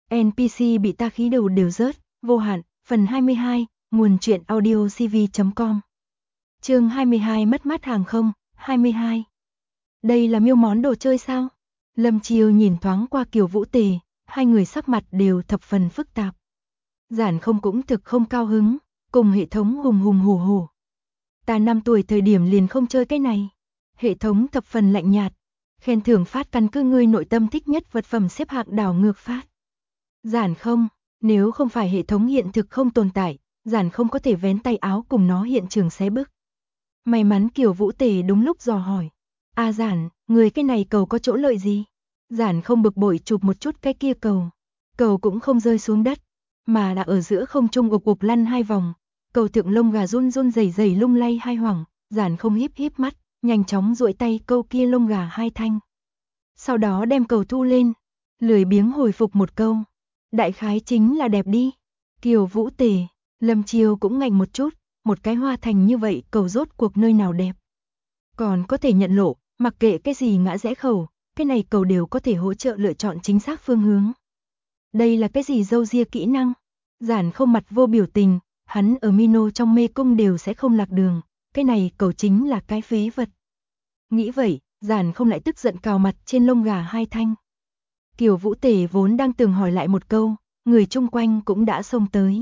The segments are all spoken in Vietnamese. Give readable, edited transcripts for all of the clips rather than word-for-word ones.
NPC bị ta khí đầu đều rớt, vô hạn, phần 22, nguồn truyện audio cv.com. Chương 22 mất mát hàng không, 22. Đây là miêu món đồ chơi sao? Lâm Chiêu nhìn thoáng qua Kiều Vũ Tề, hai người sắc mặt đều thập phần phức tạp. Giản không cũng thực không cao hứng, cùng hệ thống hùng hùng hổ hổ. Ta 5 tuổi thời điểm liền không chơi cái này. Hệ thống thập phần lạnh nhạt, khen thưởng phát căn cứ ngươi nội tâm thích nhất vật phẩm xếp hạng đảo ngược phát. Giản không, nếu không phải hệ thống hiện thực không tồn tại, Giản không có thể vén tay áo cùng nó hiện trường xé bức. May mắn Kiều Vũ Tề đúng lúc dò hỏi. Giản, người cái này cầu có chỗ lợi gì? Giản không bực bội chụp một chút cái kia cầu. Cầu cũng không rơi xuống đất, mà là ở giữa không trung ục ục lăn 2 vòng. Cầu thượng lông gà run run rẩy rẩy lung lay 2 hoảng, Giản không híp híp mắt, nhanh chóng duỗi tay câu kia lông gà 2 thanh. Sau đó đem cầu thu lên, lười biếng hồi phục một câu. Đại khái chính là đẹp đi. Kiều Vũ Tề, Lâm Chiêu cũng ngạnh một chút, một cái hoa thành như vậy cầu rốt cuộc nơi nào đẹp. Còn có thể nhận lộ, mặc kệ cái gì ngã rẽ khẩu, cái này cầu đều có thể hỗ trợ lựa chọn chính xác phương hướng. Đây là cái gì dâu ria kỹ năng? Giản không mặt vô biểu tình, hắn ở Mino trong mê cung đều sẽ không lạc đường, cái này cầu chính là cái phế vật. Nghĩ vậy, Giản không lại tức giận cào mặt trên lông gà 2 thanh. Kiều Vũ Tề vốn đang tưởng hỏi lại một câu, người chung quanh cũng đã xông tới.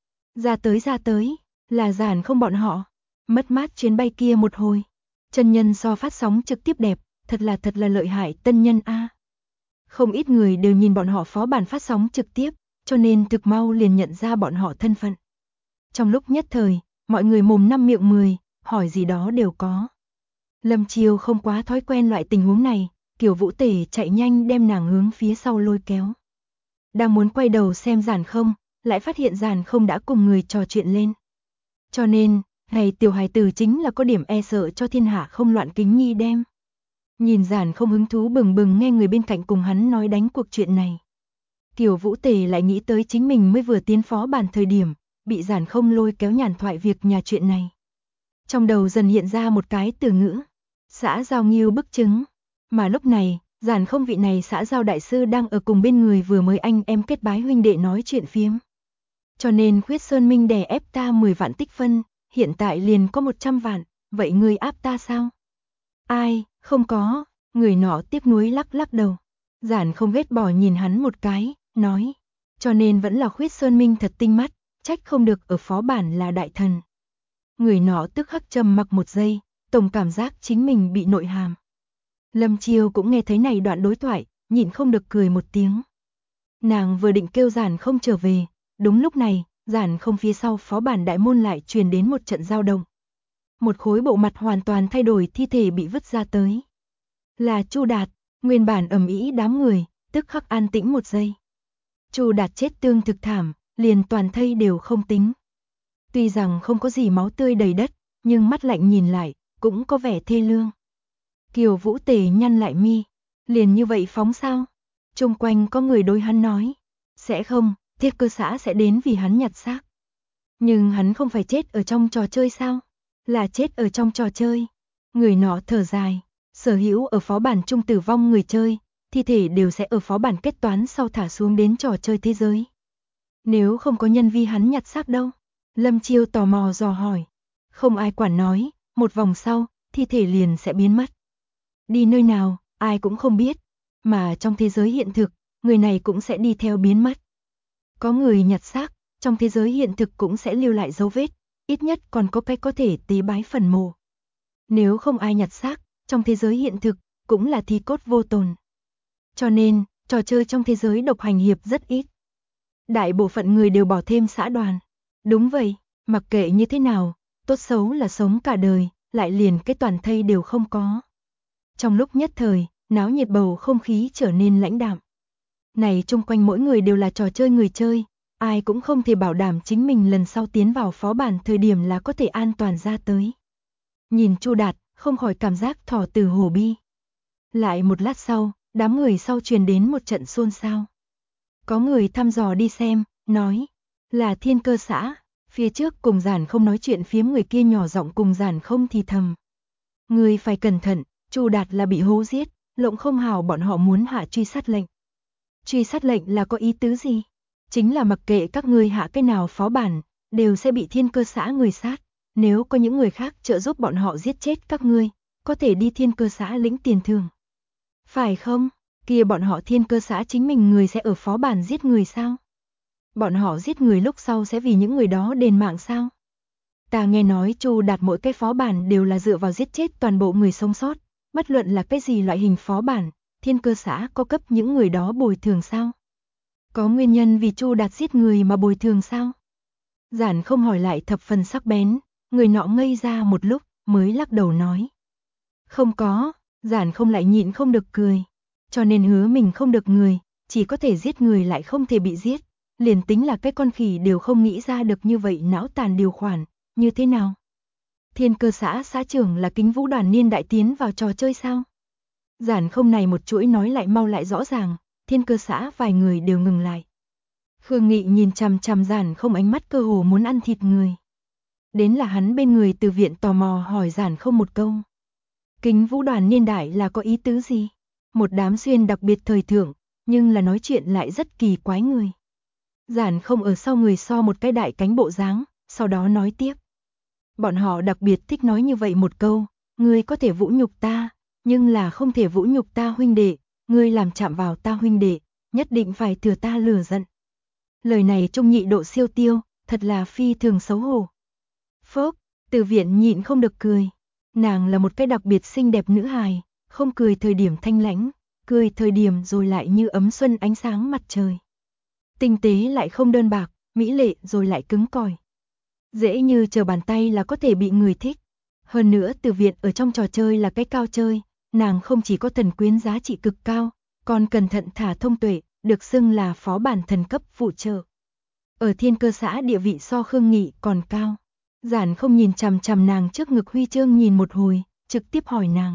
Ra tới, là Giản không bọn họ. Mất mát chuyến bay kia một hồi. Chân nhân so phát sóng trực tiếp đẹp, thật là lợi hại tân nhân a. Không ít người đều nhìn bọn họ phó bản phát sóng trực tiếp, cho nên thực mau liền nhận ra bọn họ thân phận. Trong lúc nhất thời, mọi người mồm năm miệng 10, hỏi gì đó đều có. Lâm Chiêu không quá thói quen loại tình huống này, Kiều Vũ Tề chạy nhanh đem nàng hướng phía sau lôi kéo. Đang muốn quay đầu xem Giản không, lại phát hiện Giản không đã cùng người trò chuyện lên. Cho nên, này tiểu hài tử chính là có điểm e sợ cho thiên hạ không loạn kính nhi đem. Nhìn Giản không hứng thú bừng bừng nghe người bên cạnh cùng hắn nói đánh cuộc chuyện này. Kiều Vũ Tề lại nghĩ tới chính mình mới vừa tiến phó bản thời điểm, bị Giản không lôi kéo nhàn thoại việc nhà chuyện này. Trong đầu dần hiện ra một cái từ ngữ, xã giao nghiêu bức chứng. Mà lúc này, Giản không vị này xã giao đại sư đang ở cùng bên người vừa mới anh em kết bái huynh đệ nói chuyện phiếm. Cho nên Khuyết Sơn Minh đè ép ta 10 vạn tích phân, hiện tại liền có 100 vạn, vậy ngươi áp ta sao? Ai, không có, người nọ tiếc nuối lắc lắc đầu. Giản không ghét bỏ nhìn hắn một cái, nói, cho nên vẫn là Khuyết Sơn Minh thật tinh mắt, trách không được ở phó bản là đại thần. Người nọ tức khắc trầm mặc một giây, tổng cảm giác chính mình bị nội hàm. Lâm Chiêu cũng nghe thấy này đoạn đối thoại, nhịn không được cười một tiếng. Nàng vừa định kêu Giản không trở về, đúng lúc này, Giản không phía sau phó bản đại môn lại truyền đến một trận dao động. Một khối bộ mặt hoàn toàn thay đổi thi thể bị vứt ra tới. Là Chu Đạt, nguyên bản ầm ĩ đám người, tức khắc an tĩnh một giây. Chu Đạt chết tương thực thảm, liền toàn thây đều không tính. Tuy rằng không có gì máu tươi đầy đất, nhưng mắt lạnh nhìn lại, cũng có vẻ thê lương. Kiều Vũ Tề nhăn lại mi, liền như vậy phóng sao? Chung quanh có người đối hắn nói, sẽ không, Thiết Cơ xã sẽ đến vì hắn nhặt xác. Nhưng hắn không phải chết ở trong trò chơi sao? Là chết ở trong trò chơi. Người nọ thở dài, sở hữu ở phó bản chung tử vong người chơi, thi thể đều sẽ ở phó bản kết toán sau thả xuống đến trò chơi thế giới. Nếu không có nhân vi hắn nhặt xác đâu? Lâm Chiêu tò mò dò hỏi. Không ai quản nói, một vòng sau, thi thể liền sẽ biến mất. Đi nơi nào, ai cũng không biết, mà trong thế giới hiện thực, người này cũng sẽ đi theo biến mất. Có người nhặt xác, trong thế giới hiện thực cũng sẽ lưu lại dấu vết, ít nhất còn có cách có thể tế bái phần mộ. Nếu không ai nhặt xác, trong thế giới hiện thực, cũng là thi cốt vô tồn. Cho nên, trò chơi trong thế giới độc hành hiệp rất ít. Đại bộ phận người đều bỏ thêm xã đoàn. Đúng vậy, mặc kệ như thế nào, tốt xấu là sống cả đời, lại liền cái toàn thây đều không có. Trong lúc nhất thời, náo nhiệt bầu không khí trở nên lãnh đạm. Này chung quanh mỗi người đều là trò chơi người chơi, ai cũng không thể bảo đảm chính mình lần sau tiến vào phó bản thời điểm là có thể an toàn ra tới. Nhìn Chu Đạt, không khỏi cảm giác thỏ tử hổ bi. Lại một lát sau, đám người sau truyền đến một trận xôn xao. Có người thăm dò đi xem, nói, là Thiên Cơ xã, phía trước cùng Giản không nói chuyện phiếm người kia nhỏ giọng cùng Giản không thì thầm. Người phải cẩn thận, Chu Đạt là bị hố giết, lộng không hào bọn họ muốn hạ truy sát lệnh. Truy sát lệnh là có ý tứ gì? Chính là mặc kệ các ngươi hạ cái nào phó bản, đều sẽ bị thiên cơ xã người sát. Nếu có những người khác trợ giúp bọn họ giết chết các ngươi, có thể đi thiên cơ xã lĩnh tiền thưởng. Phải không? Kia bọn họ thiên cơ xã chính mình người sẽ ở phó bản giết người sao? Bọn họ giết người lúc sau sẽ vì những người đó đền mạng sao? Ta nghe nói Chu Đạt mỗi cái phó bản đều là dựa vào giết chết toàn bộ người sống sót, bất luận là cái gì loại hình phó bản, thiên cơ xã có cấp những người đó bồi thường sao? Có nguyên nhân vì Chu Đạt giết người mà bồi thường sao? Giản không hỏi lại thập phần sắc bén, người nọ ngây ra một lúc mới lắc đầu nói. Không có, Giản không lại nhịn không được cười, cho nên hứa mình không được người, chỉ có thể giết người lại không thể bị giết, liền tính là cái con khỉ đều không nghĩ ra được như vậy não tàn điều khoản, như thế nào? Thiên cơ xã xã trưởng là Kính Vũ đoàn niên đại tiến vào trò chơi sao? Giản không này một chuỗi nói lại mau lại rõ ràng, thiên cơ xã vài người đều ngừng lại. Khương Nghị nhìn chằm chằm Giản không ánh mắt cơ hồ muốn ăn thịt người. Đến là hắn bên người từ viện tò mò hỏi Giản không một câu. Kính Vũ đoàn niên đại là có ý tứ gì? Một đám xuyên đặc biệt thời thượng, nhưng là nói chuyện lại rất kỳ quái người. Giản không ở sau người so một cái đại cánh bộ dáng, sau đó nói tiếp. Bọn họ đặc biệt thích nói như vậy một câu, ngươi có thể vũ nhục ta, nhưng là không thể vũ nhục ta huynh đệ, ngươi làm chạm vào ta huynh đệ, nhất định phải thừa ta lừa giận. Lời này trung nhị độ siêu tiêu, thật là phi thường xấu hổ. Phốc, từ viện nhịn không được cười. Nàng là một cái đặc biệt xinh đẹp nữ hài, không cười thời điểm thanh lãnh, cười thời điểm rồi lại như ấm xuân ánh sáng mặt trời. Tinh tế lại không đơn bạc, mỹ lệ rồi lại cứng cỏi. Dễ như trở bàn tay là có thể bị người thích. Hơn nữa từ viện ở trong trò chơi là cái cao chơi, nàng không chỉ có thần quyến giá trị cực cao, còn cẩn thận thả thông tuệ, được xưng là phó bản thần cấp phụ trợ. Ở thiên cơ xã địa vị so Khương Nghị còn cao. Giản không nhìn chằm chằm nàng trước ngực huy chương nhìn một hồi, trực tiếp hỏi nàng.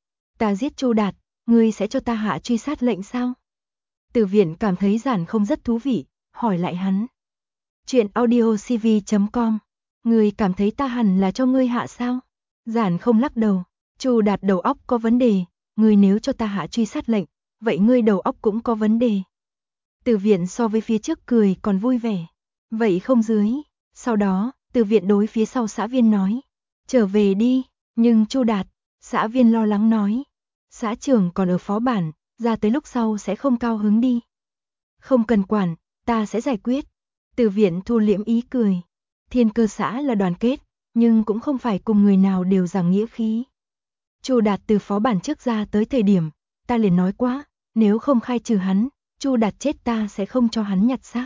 Ta giết Chu Đạt, ngươi sẽ cho ta hạ truy sát lệnh sao? Từ viện cảm thấy Giản không rất thú vị, hỏi lại hắn. Chuyện audiocv.com, ngươi cảm thấy ta hẳn là cho ngươi hạ sao? Giản không lắc đầu, Chu Đạt đầu óc có vấn đề, ngươi nếu cho ta hạ truy sát lệnh, vậy ngươi đầu óc cũng có vấn đề. Từ viện so với phía trước cười còn vui vẻ, vậy không dưới, sau đó, từ viện đối phía sau xã viên nói, trở về đi, nhưng Chu Đạt, xã viên lo lắng nói, xã trưởng còn ở phó bản, ra tới lúc sau sẽ không cao hứng đi. Không cần quản, ta sẽ giải quyết. Từ viện thu liễm ý cười, thiên cơ xã là đoàn kết, nhưng cũng không phải cùng người nào đều giảng nghĩa khí. Chu Đạt từ phó bản trước ra tới thời điểm, ta liền nói quá, nếu không khai trừ hắn, Chu Đạt chết ta sẽ không cho hắn nhặt xác.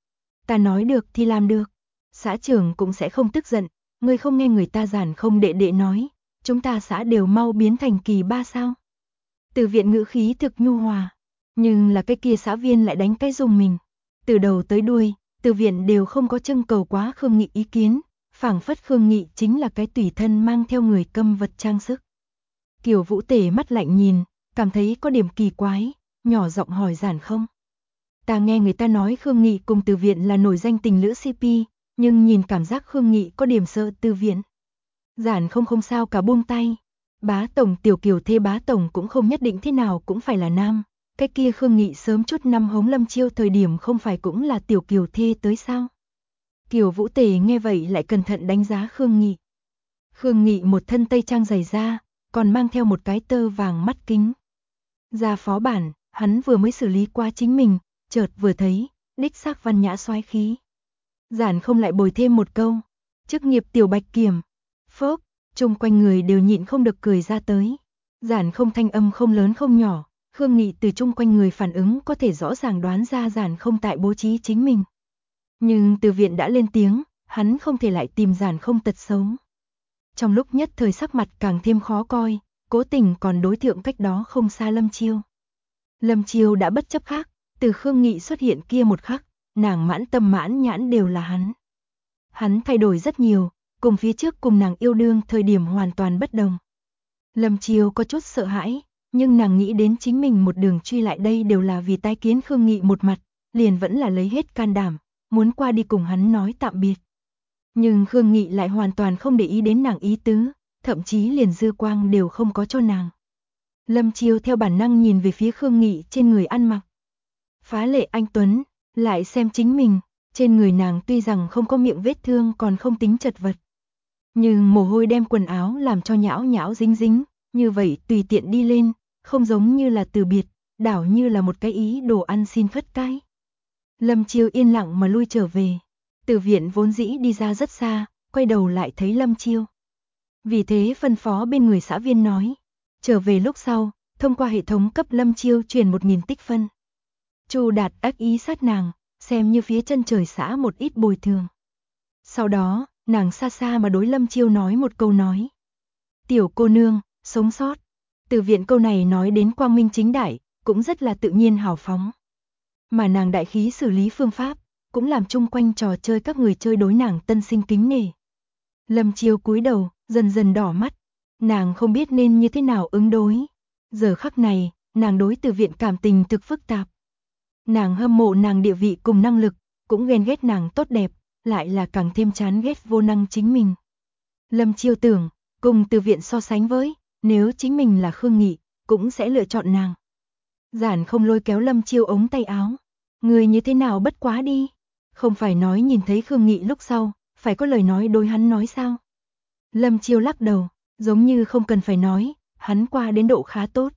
Ta nói được thì làm được. Xã trưởng cũng sẽ không tức giận, ngươi không nghe người ta Giản không đệ đệ nói, chúng ta xã đều mau biến thành kỳ ba sao. Từ viện ngữ khí thực nhu hòa, nhưng là cái kia xã viên lại đánh cái dùng mình. Từ đầu tới đuôi, từ viện đều không có trưng cầu quá Khương Nghị ý kiến, phảng phất Khương Nghị chính là cái tùy thân mang theo người câm vật trang sức. Kiều Vũ Tề mắt lạnh nhìn, cảm thấy có điểm kỳ quái, nhỏ giọng hỏi Giản không. Ta nghe người ta nói Khương Nghị cùng Từ viện là nổi danh tình lữ CP, nhưng nhìn cảm giác Khương Nghị có điểm sợ Từ viện. Giản không sao cả buông tay. Bá tổng tiểu Kiều thê bá tổng cũng không nhất định thế nào cũng phải là nam. Cái kia Khương Nghị sớm chút năm hống Lâm Chiêu thời điểm không phải cũng là tiểu Kiều thê tới sao? Kiều Vũ Tề nghe vậy lại cẩn thận đánh giá Khương Nghị. Khương Nghị một thân tây trang dày da, còn mang theo một cái tơ vàng mắt kính. Ra phó bản, hắn vừa mới xử lý qua chính mình, chợt vừa thấy, đích xác văn nhã soái khí. Giản không lại bồi thêm một câu, chức nghiệp tiểu bạch kiểm. Phốc, chung quanh người đều nhịn không được cười ra tới. Giản không thanh âm không lớn không nhỏ, Khương Nghị từ chung quanh người phản ứng có thể rõ ràng đoán ra Giản không tại bố trí chính mình. Nhưng Từ viện đã lên tiếng, hắn không thể lại tìm Giản không tật xấu. Trong lúc nhất thời sắc mặt càng thêm khó coi, cố tình còn đối thượng cách đó không xa Lâm Chiêu. Lâm Chiêu đã bất chấp khác, từ Khương Nghị xuất hiện kia một khắc, nàng mãn tâm mãn nhãn đều là hắn. Hắn thay đổi rất nhiều, cùng phía trước cùng nàng yêu đương thời điểm hoàn toàn bất đồng. Lâm Chiêu có chút sợ hãi, nhưng nàng nghĩ đến chính mình một đường truy lại đây đều là vì tái kiến Khương Nghị một mặt, liền vẫn là lấy hết can đảm, muốn qua đi cùng hắn nói tạm biệt. Nhưng Khương Nghị lại hoàn toàn không để ý đến nàng ý tứ, thậm chí liền dư quang đều không có cho nàng. Lâm Chiêu theo bản năng nhìn về phía Khương Nghị trên người ăn mặc. phá lệ anh tuấn, lại xem chính mình, trên người nàng tuy rằng không có miệng vết thương còn không tính chật vật. Nhưng mồ hôi đem quần áo làm cho nhão nhão dính dính, như vậy tùy tiện đi lên, không giống như là từ biệt, đảo như là một cái ý đồ ăn xin phất cái. Lâm Chiêu yên lặng mà lui trở về. Từ viện vốn dĩ đi ra rất xa, quay đầu lại thấy Lâm Chiêu. Vì thế phân phó bên người xã viên nói, trở về lúc sau, thông qua hệ thống cấp Lâm Chiêu truyền 1000 tích phân. Chu Đạt ác ý sát nàng, xem như phía chân trời xã một ít bồi thường. Sau đó, nàng xa xa mà đối Lâm Chiêu nói một câu nói. Tiểu cô nương, sống sót. Từ viện câu này nói đến quang minh chính đại, cũng rất là tự nhiên hào phóng. Mà nàng đại khí xử lý phương pháp, cũng làm chung quanh trò chơi các người chơi đối nàng tân sinh kính nể. Lâm Chiêu cúi đầu, dần dần đỏ mắt. Nàng không biết nên như thế nào ứng đối. Giờ khắc này, nàng đối Từ viện cảm tình thực phức tạp. Nàng hâm mộ nàng địa vị cùng năng lực, cũng ghen ghét nàng tốt đẹp, lại là càng thêm chán ghét vô năng chính mình. Lâm Chiêu tưởng, cùng Từ viện so sánh với, nếu chính mình là Khương Nghị, cũng sẽ lựa chọn nàng. Giản không lôi kéo Lâm Chiêu ống tay áo. Người như thế nào bất quá đi. Không phải nói nhìn thấy Khương Nghị lúc sau, phải có lời nói đối hắn nói sao? Lâm Chiêu lắc đầu, giống như không cần phải nói, hắn qua đến độ khá tốt.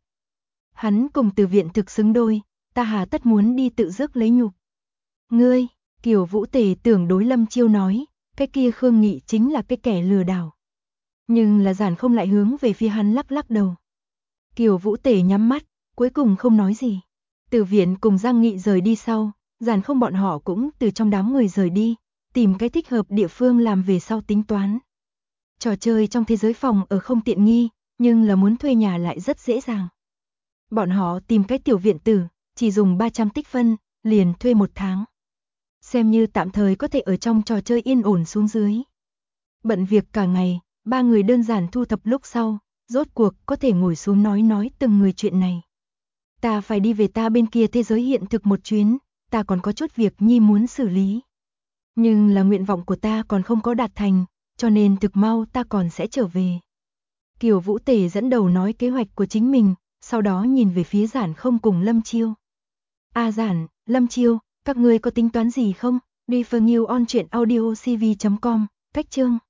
Hắn cùng Từ viện thực xứng đôi, ta hà tất muốn đi tự rước lấy nhục. Ngươi, Kiều Vũ Tề tưởng đối Lâm Chiêu nói, cái kia Khương Nghị chính là cái kẻ lừa đảo. Nhưng là Giản không lại hướng về phía hắn lắc lắc đầu. Kiều Vũ Tề nhắm mắt, cuối cùng không nói gì. Từ viện cùng Giang Nghị rời đi sau, Giản không bọn họ cũng từ trong đám người rời đi, tìm cái thích hợp địa phương làm về sau tính toán. Trò chơi trong thế giới phòng ở không tiện nghi, nhưng là muốn thuê nhà lại rất dễ dàng. Bọn họ tìm cái tiểu viện tử, chỉ dùng 300 tích phân, liền thuê 1 tháng. Xem như tạm thời có thể ở trong trò chơi yên ổn xuống dưới. Bận việc cả ngày, 3 người đơn giản thu thập lúc sau, rốt cuộc có thể ngồi xuống nói từng người chuyện này. Ta phải đi về ta bên kia thế giới hiện thực một chuyến, ta còn có chút việc nhi muốn xử lý. Nhưng là nguyện vọng của ta còn không có đạt thành, cho nên thực mau ta còn sẽ trở về. Kiều Vũ Tề dẫn đầu nói kế hoạch của chính mình, sau đó nhìn về phía Giản không cùng Lâm Chiêu. Giản, Lâm Chiêu, các ngươi có tính toán gì không? Refer New on truyện audio cv.com, cách chương.